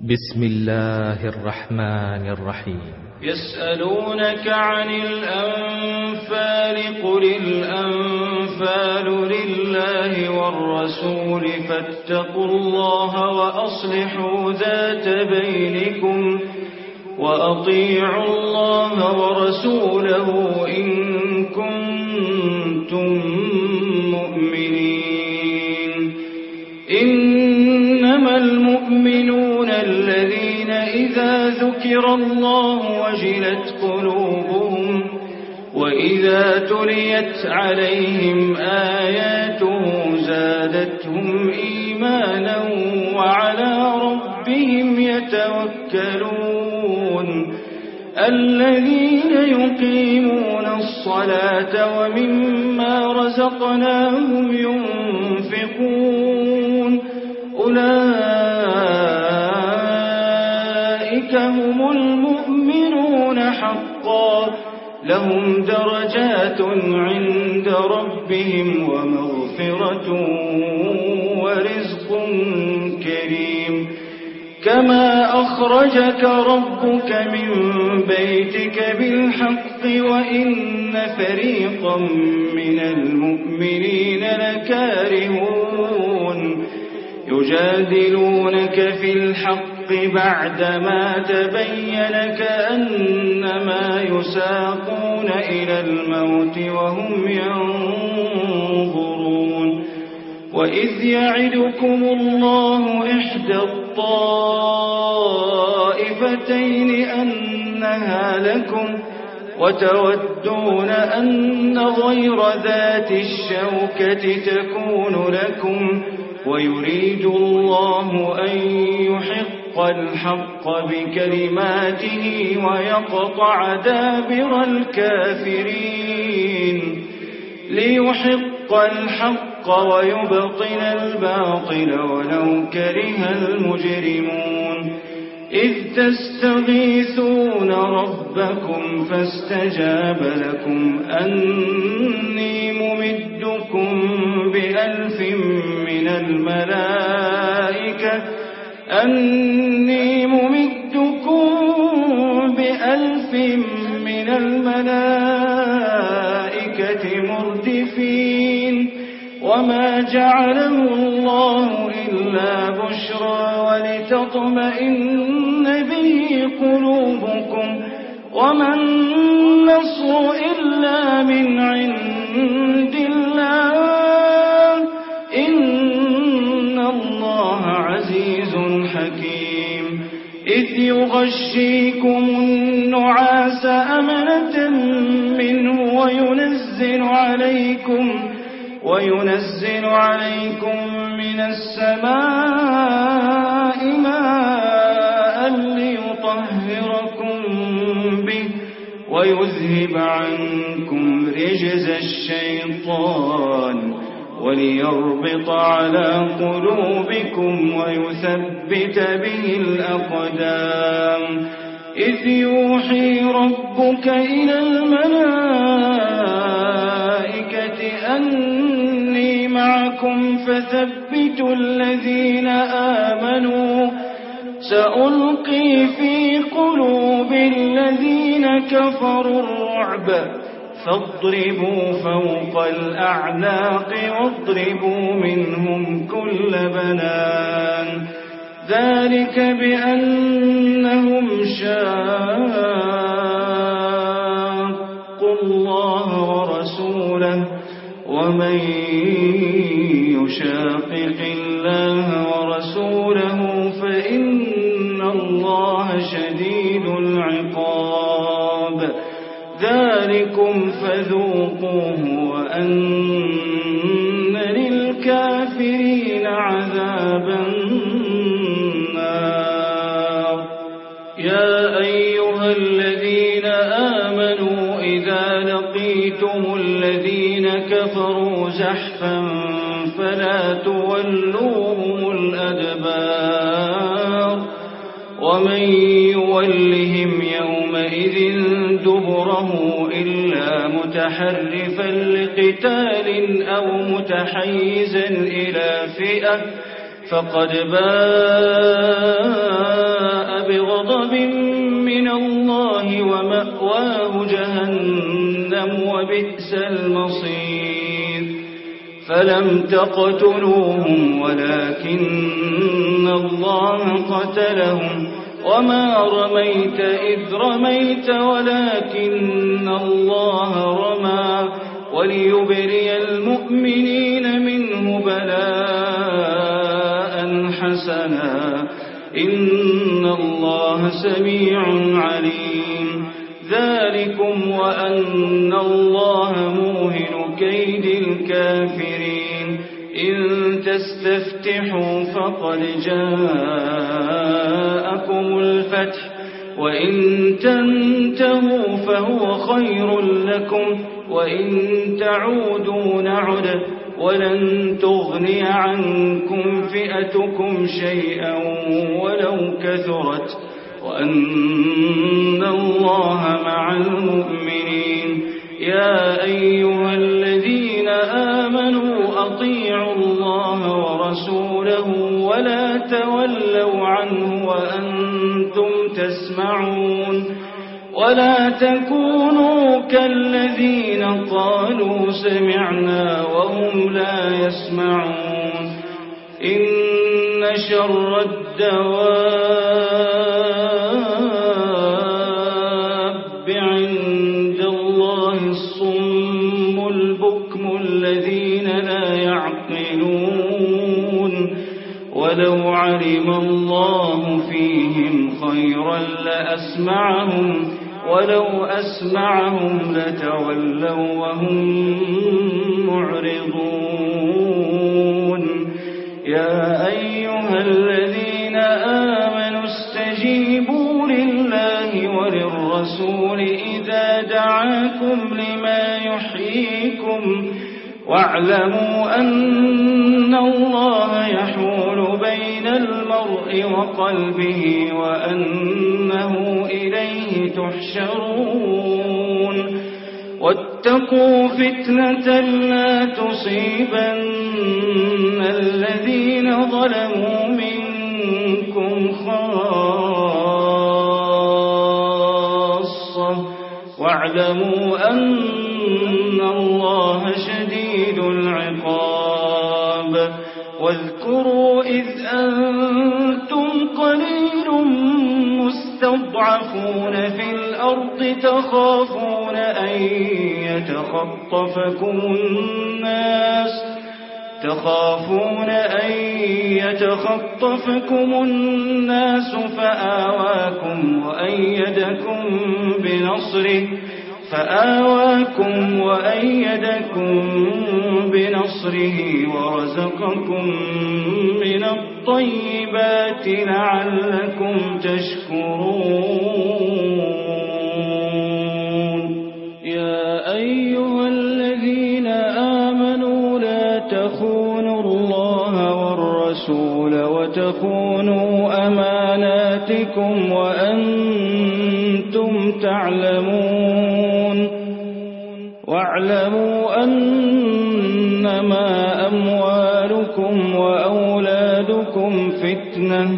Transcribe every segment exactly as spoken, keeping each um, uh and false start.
بسم الله الرحمن الرحيم. يسألونك عن الأنفال قل الأنفال لله والرسول فاتقوا الله وأصلحوا ذات بينكم وأطيعوا الله ورسوله إن كنتم مؤمنين. إنما المؤمنون الذين إذا ذكر الله وجلت قلوبهم وإذا تليت عليهم آياته زادتهم إيمانا وعلى ربهم يتوكلون. الذين يقيمون الصلاة ومما رزقناهم ينفقون أولئك هم المؤمنون حقا لهم درجات عند ربهم ومغفرة ورزق كريم. كما أخرجك ربك من بيتك بالحق وإن فريقا من المؤمنين لكارهون يجادلونك في الحق بعدما تبين كأنما يساقون إلى الموت وهم ينظرون. وإذ يعدكم الله إحدى الطائفتين أنها لكم وتودون أن غير ذات الشوكة تكون لكم ويريد الله أن يحق الحق بكلماته ويقطع دابر الكافرين ليحق الحق ويبطل الباطل ولو كره المجرمون. إذ تستغيثون ربكم فاستجاب لكم أني ممدكم بألف من الملائكة أني ممدكم بألف من الملائكة مردفين. وما جعله الله إلا بشرى ولتطمئن به قلوبكم وما النصر إلا من عند الله إن الله عزيز حكيم. إذ يغشيكم النعاس أمنة منه وينزل عليكم وينزل عليكم من السماء ماء ليطهركم به ويذهب عنكم رجز الشيطان وليربط على قلوبكم ويثبت به الأقدام. إذ يوحي ربك إلى الملائكة أني معكم فثبتوا الذين آمنوا سألقي في قلوب الذين كفروا الرعب فاضربوا فوق الأعناق واضربوا منهم كل بنان. ذلك بأنهم شاقوا الله ورسوله ومن يشاقق الله ورسوله فإن الله شديد العقاب. ذلكم فذوقوه وأن للكافرين عذاب النار. يا أيها الذين آمنوا إذا لقيتم الذين كفروا زحفا فلا تولوهم الأدبار ومن يولهم يومئذ دبره إلا متحرفا لقتال أو متحيزا إلى فئة فقد باء وبئس المصير فلم تقتلوهم ولكن الله قتلهم وما رميت إذ رميت ولكن الله رمى وليبري المؤمنين منه بلاء حسنا إن الله سميع عليم ذلكم وأن الله موهن كيد الكافرين إن تستفتحوا فقد جاءكم الفتح وإن تنتهوا فهو خير لكم وإن تعودوا نعد ولن تغني عنكم فئتكم شيئا ولو كثرت وأن الله مع المؤمنين يا أيها الذين آمنوا أطيعوا الله ورسوله ولا تولوا عنه وأنتم تسمعون ولا تكونوا كالذين قالوا سمعنا وهم لا يسمعون إن شر الدواب عند الله الصم البكم الذين لا يعقلون ولو علم الله فيهم خيرا لأسمعهم ولو أسمعهم لتولوا وهم معرضون يا أيها الذين آمنوا استجيبوا لله وللرسول إذا دعاكم لما يحييكم واعلموا أن الله يحول بين المرء وقلبه وأنه إليه تحشرون واتقوا فتنة لا تصيبن الذين ظلموا منكم خاصة واعلموا أن الله شديد العقاب واذكروا إذ أنتم قليل مستضعفون في الأرض تخافون أن يتخطفكم الناس تخافون أن يتخطفكم الناس فآواكم وأيدكم بنصره فآواكم وأيدكم بنصره ورزقكم من الطيبات لعلكم تشكرون يا أيها الذين آمنوا لا تخونوا الله والرسول وتخونوا أماناتكم وأنتم تعلمون واعلموا أنما أموالكم وأولادكم فتنة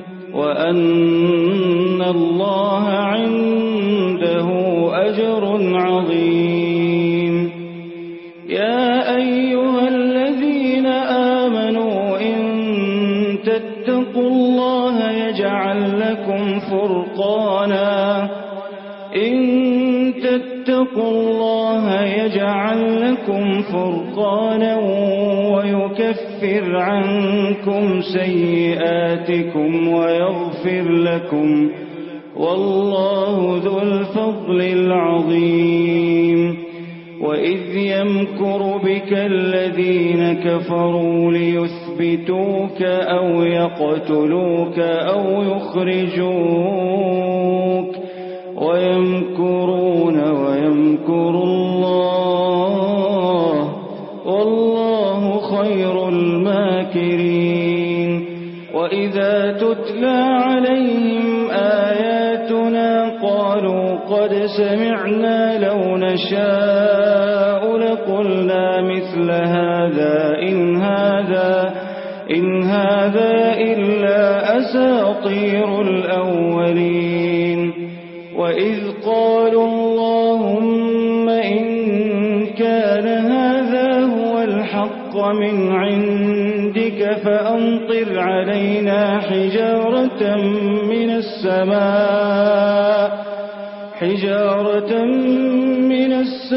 وأن الله عنده أجر عظيم يا أيها الذين آمنوا إن تتقوا الله يجعل لكم فرقانا إن تتقوا الله يجعل لكم فرقانا ويكفر عنكم سيئاتكم ويغفر لكم والله ذو الفضل العظيم وإذ يمكر بك الذين كفروا ليثبتوك أو يقتلوك أو يخرجوك ويمكرون ويمكر الله والله خير الماكرين وإذا تتلى عليهم آياتنا قالوا قد سمعنا لو نشاء لقلنا مثل هذا إن هذا إن هذا إلا أساطير الأولين وإذ قالوا اللهم إن الحق من عندك فأمطر علينا حجارة من السماء حجارة من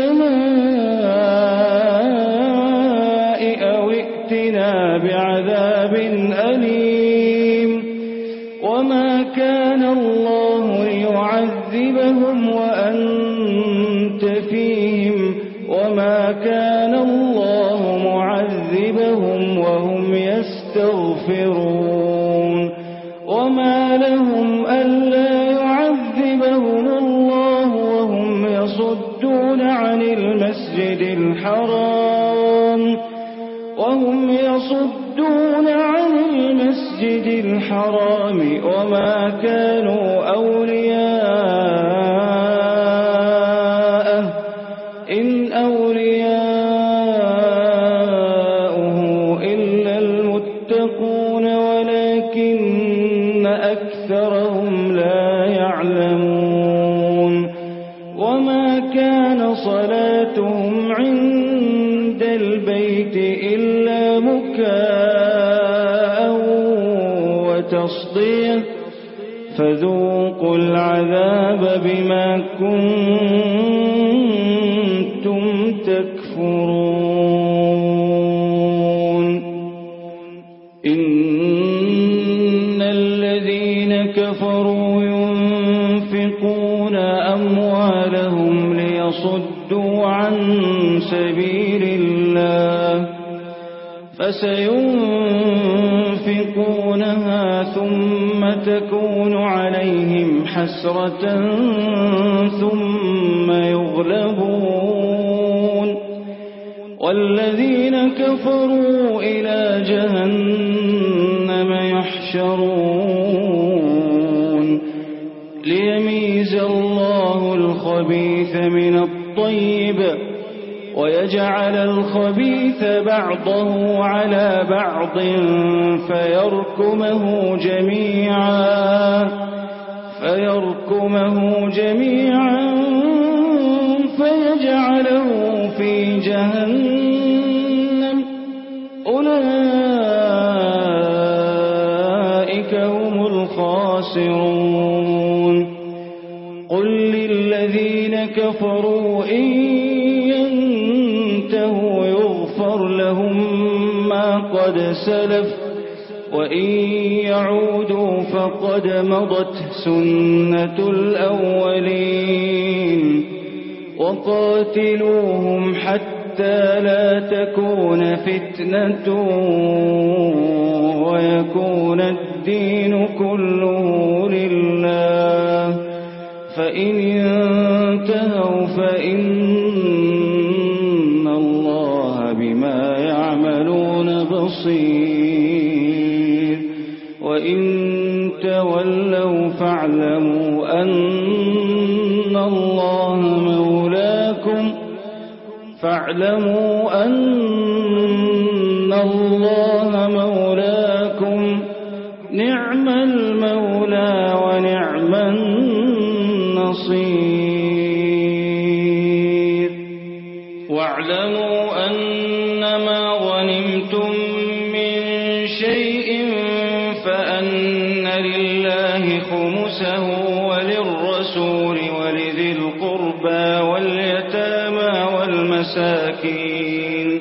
السماء أو ائتنا بعذاب أليم وما كان الله ليعذبهم وأنت فيهم وما كان الله معذبهم وهم يستغفرون وما لهم ألا يعذبهم الله وهم يصدون عن المسجد الحرام وهم يصدون عن المسجد الحرام وما كانوا أولياءه إن أولياؤه إلا المتقون ولكن أكثرهم لا يعلمون وما كان صلاتهم عند البيت إلا مكاء وتصدية فذوقوا العذاب بما كنتم تكفرون إن الذين كفروا ينفقون أموالهم ليصدوا عن سبيل الله فسينفقونها ثم تكون عليهم حسرة ثم يغلبون والذين كفروا إلى جهنم يحشرون ليميز الله الخبيث من الطيب ويجعل الخبيث بعضه على بعض فيركمه جميعا فيركمه جميعا فيجعله في جهنم أولئك هم الخاسرون قل للذين كفروا إن يغفر لهم ما قد سلف وإن يعودوا فقد مضت سنة الأولين وقاتلوهم حتى لا تكون فتنة ويكون الدين كله لله فإن انتهوا فإن بما يعملون بصير وإن تولوا فاعلموا أن الله مولاكم فاعلموا أن الله مولاكم نعم المولى ونعم النصير واعلموا أنما غنمتم من شيء فأن لله خمسه وللرسول ولذي القربى واليتامى والمساكين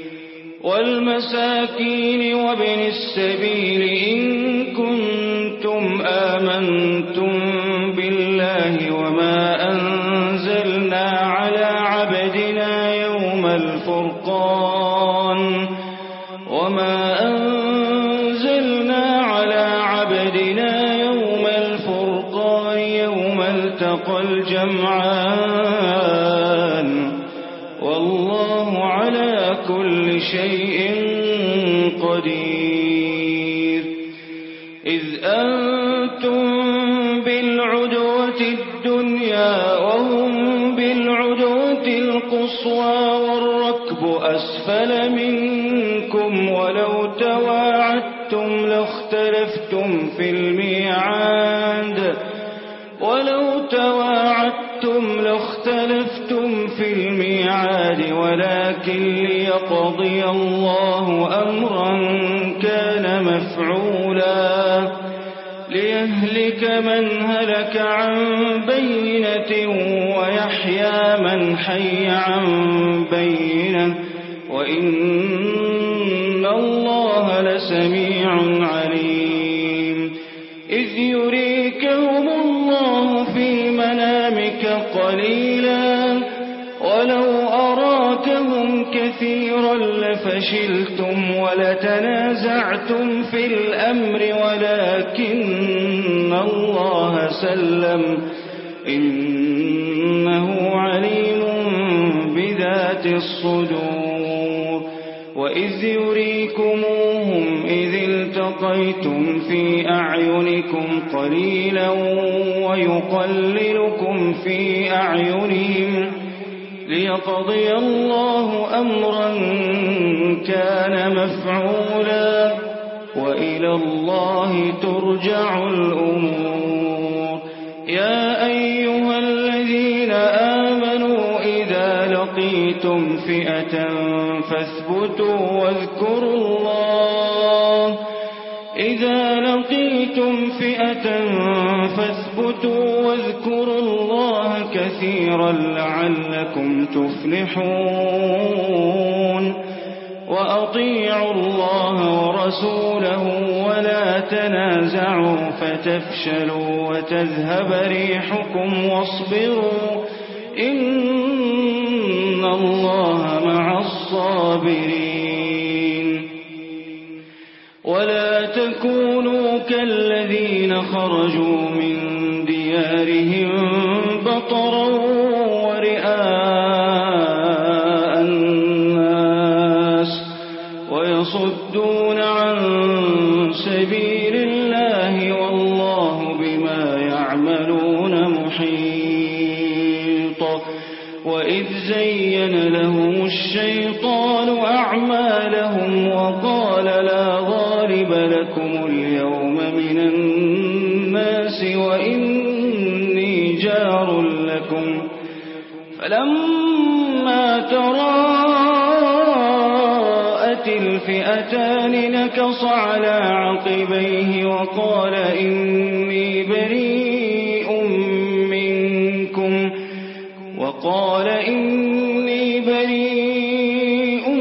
والمساكين وابن السبيل إن كنتم آمنتم بالله وما أنزلنا على عبدنا يوم الفرقان وما أنزلنا على عبدنا يوم الفرقان يوم التقى الجمعان والله على كل شيء قدير إذ أنتم بالعدوة الدنيا وهم بالعدوة القصوى والركب أسفل منكم ولو تواعدتم لاختلفتم في الميعاد ولو تواعدتم لاختلفتم في الميعاد العباد ولكن ليقضي الله أمرا كان مفعولا ليهلك من هلك عن بينة ويحيى من حي عن بينة وإن الله لسميع عليم إذ يريكهم الله في منامك قليلا ولو أراكهم كثيرا لفشلتم ولتنازعتم في الأمر ولكن الله سلم إنه عليم بذات الصدور وإذ يريكموهم إذ التقيتم في أعينكم قليلا ويقللكم في أعينهم ليقضي الله أمرا كان مفعولا وإلى الله ترجع الأمور يا أيها الذين آمنوا إذا لقيتم فئة فاثبتوا واذكروا الله إذا لقيتم فئة فاثبتوا واذكروا الله كثيرا لعلكم تفلحون وأطيعوا الله ورسوله ولا تنازعوا فتفشلوا وتذهب ريحكم واصبروا إن الله مع الصابرين ولا تكونوا كالذين خرجوا من ديارهم بطرا ورئاء الناس ويصدون عن سبيل الله والله بما يعملون محيط وإذ زين لهم الشيطان أعمالهم وقال لا غالب لكم اليوم من الناس وإني جار لكم فلما تراءت الفئتان نكص على عقبيه وقال إني بريء منكم وقال إني بريء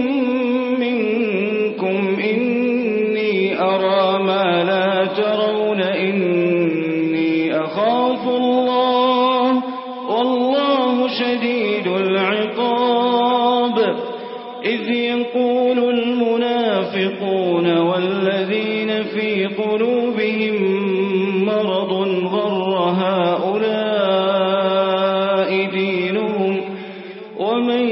منكم إني أرى ما لا ترون إني أخاف الله والله شديد العقاب إذ يقول المنافقون والذين في قلوبهم مرض غر هؤلاء دينهم ومن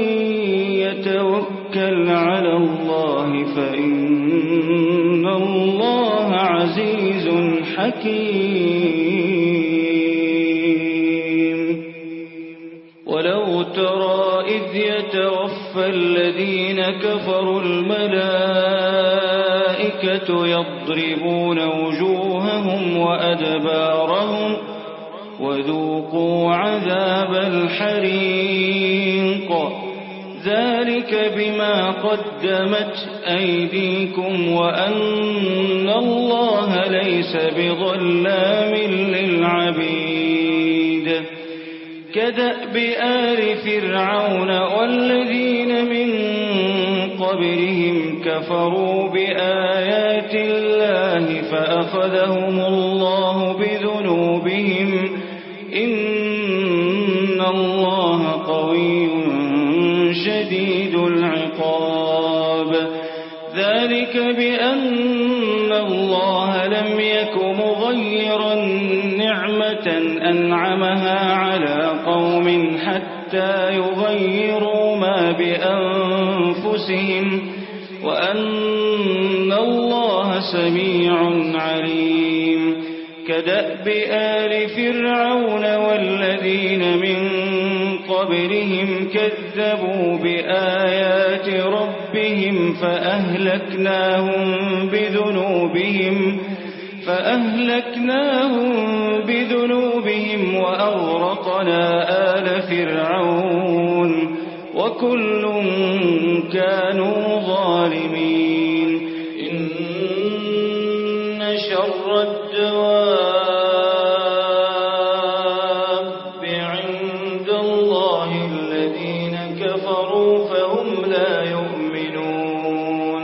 يتوكل على الله فإن الله عزيز حكيم ولو ترى إذ يتوفى الذين كفروا الملائكة يضربون وجوههم وأدبارهم وذوقوا عذاب الحريق ذلك بما قدمت أيديكم وأن الله ليس بظلام للعبيد كدأب آل فرعون والذين من قبلهم كفروا بآيات الله فأخذهم الله بذنوبهم إن الله قوي شديد العقاب ذلك بأن الله لم يك مغيرا نعمة أنعمها على قوم حتى يغيروا ما بأنفسهم وأن الله سميع عليم كدأب آل فرعون والذين من قبلهم كذبوا بآيات ربهم فأهلكناهم بذنوبهم فأهلكناهم بذنوبهم وأغرقنا آل فرعون وكل كانوا ظالمين. إن شر الدواب عند الله الذين كفروا فهم لا يؤمنون.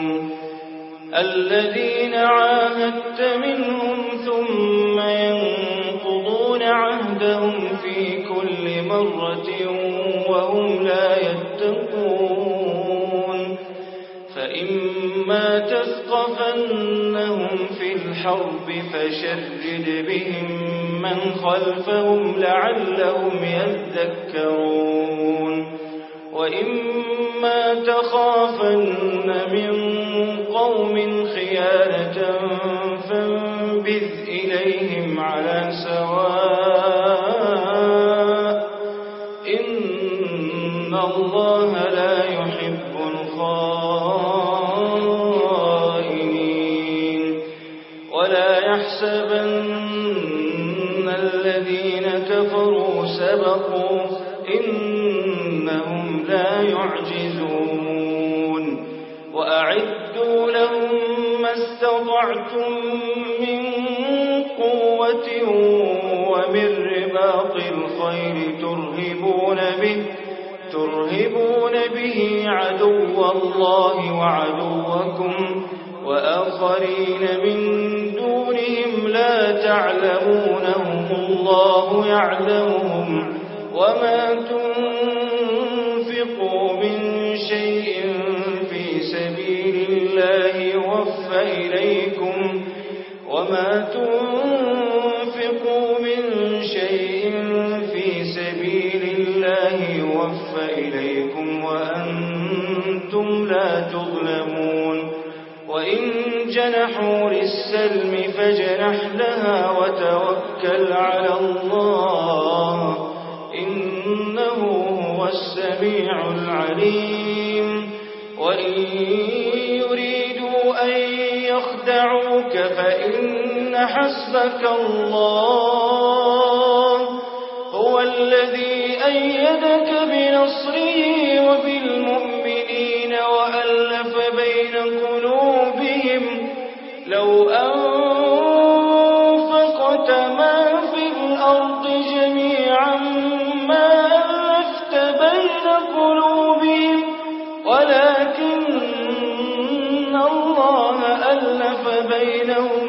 الذين عاهدت منهم ثم ينقضون عهدهم في كل مرة وهم لا يتقون. فإما تثقفنهم في الحرب فشرد بهم من خلفهم لعلهم يذكرون. وإما تخافن من قوم خيانة فانبذ إليهم على سواء إن الله لا يحب الخائنين. ولا يحسبن الذين كفروا سبقوا إنهم لا يعجزون. وأعدوا لهم ما استطعتم من قوة ومن رباط الخيل ترهبون به ترهبون به عدو الله وعدوكم وآخرين من دونهم لا تعلمونهم الله يعلمهم. وما تنفقوا من شيء في سبيل الله يوفى إليكم وما تنفقوا من شيء في سبيل الله يوفى إليكم وأنتم لا تظلمون. وإن جنحوا للسلم فاجنح لها وتوكل على الله إنه هو السميع العليم. وإن يريدوا أن يخدعوك فإن حسبك الله هو الذي أيدك بنصره وبالمؤمنين وألف بين قلوبهم. لو أنفقت ما في الأرض جميعا ما ألفت بين قلوبهم ولكن الله ألف بينهم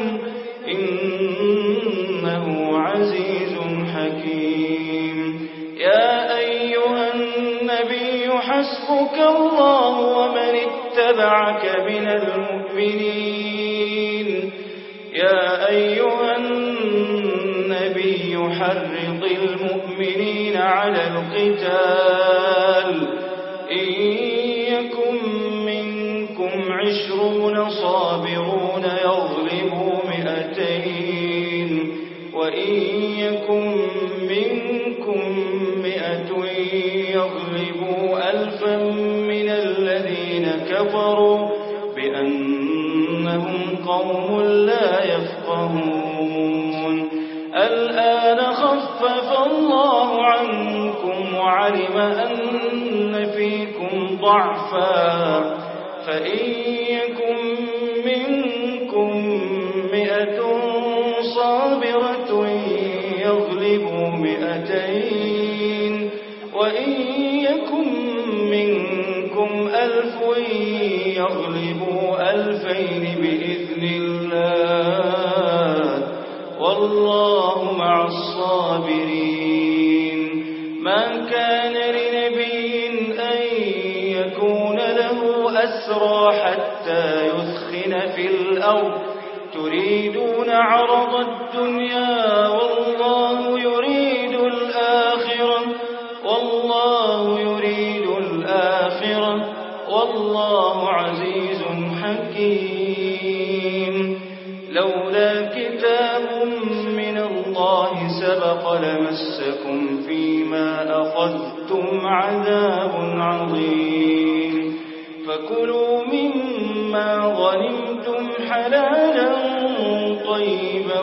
إنه عزيز حكيم. يا أيها النبي حسبك الله ومن اتبعك من المؤمنين. يا أيها النبي حرض المؤمنين على القتال إن يكن منكم عشرون صابرون يغلبوا مئتين وإن يكن منكم مئة يغلبوا ألفا من الذين كفروا بأنهم قوم لا يفقهون. الآن خفف الله عنكم وعلم أن فيكم ضعفا فإن يكن منكم مئة صابرة يغلبوا مئتين وإن يكن منكم ألف يغلبوا ألفين بإذن الله والله مع الصابرين. ما كان لنبي أن يكون له أسرى حتى يثخن في الأرض تريدون عرض الدنيا والله يريد الآخرة والله يريد الآخرة والله عزيز حكيم. لولا كتاب من الله سبق لمسكم فيما أخذتم عذاب عظيم. فكلوا مما غنمتم حلالا طيبا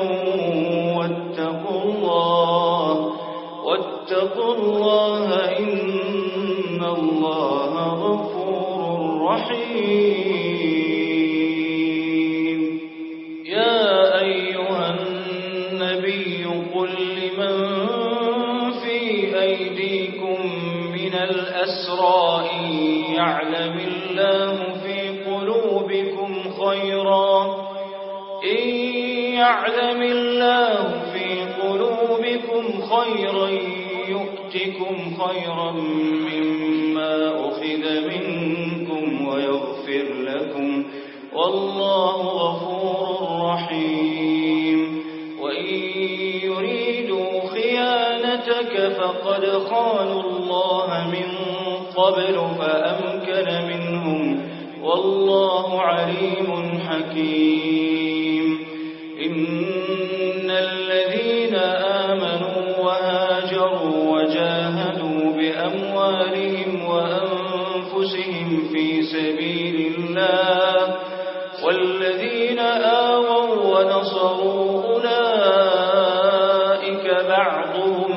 واتقوا الله واتقوا الله إن إن الله غفور رحيم. يا أيها النبي قل لمن في أيديكم من الأسرى إن يعلم الله في قلوبكم خيرا إن يعلم الله في قلوبكم خيرا يؤتكم خيرا مما أخذ منكم ويغفر لكم والله غفور رحيم. وإن يريدوا خيانتك فقد خانوا الله من قبل فأمكن منهم والله عليم حكيم. إن الذين آمنوا وهاجروا وجاهدوا بأموالهم وأنفسهم في سبيل الله والذين آووا ونصروا أولئك بعضهم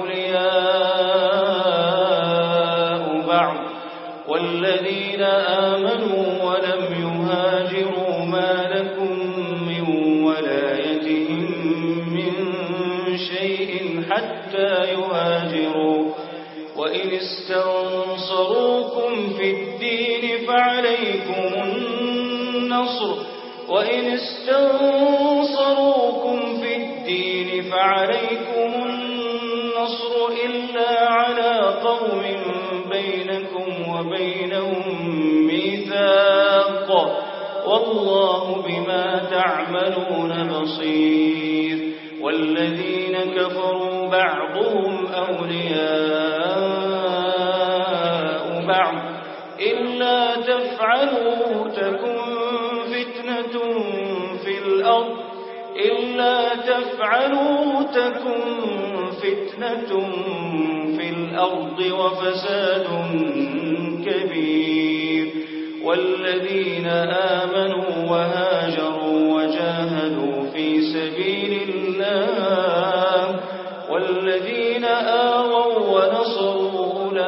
أولياء بعض والذين آمنوا ولم يهاجروا ما لكم من ولايتهم من شيء حتى يهاجروا وإن استنصروكم في الدين فعليكم النصر وإن استنصروكم في الدين فعليكم النصر إلا على قوم بينكم وبينهم ميثاق والله بما تعملون بصير. والذين كفروا بعضهم أولياء بعض إلا تفعلوا تكن فتنة في الأرض إلا تفعلوا تكن فتنة في الأرض وفساد كبير. والذين آمنوا وهاجروا وجاهدوا في سبيل الله والذين آووا ونصروا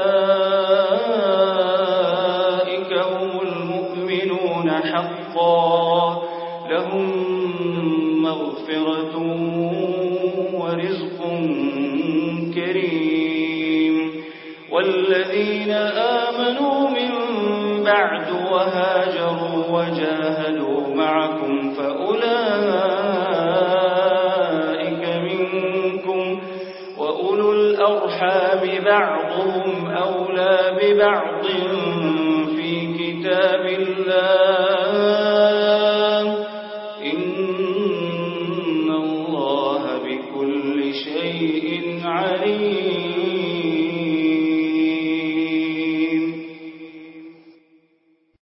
أولئك هم المؤمنون حقا لهم مغفرة ورزق كريم. والذين آمنوا من بعد وهاجروا وجاهدوا معكم فأولئك منكم وأولو الأرحام بعضهم أولى ببعض في كتاب الله إن الله بكل شيء عليم.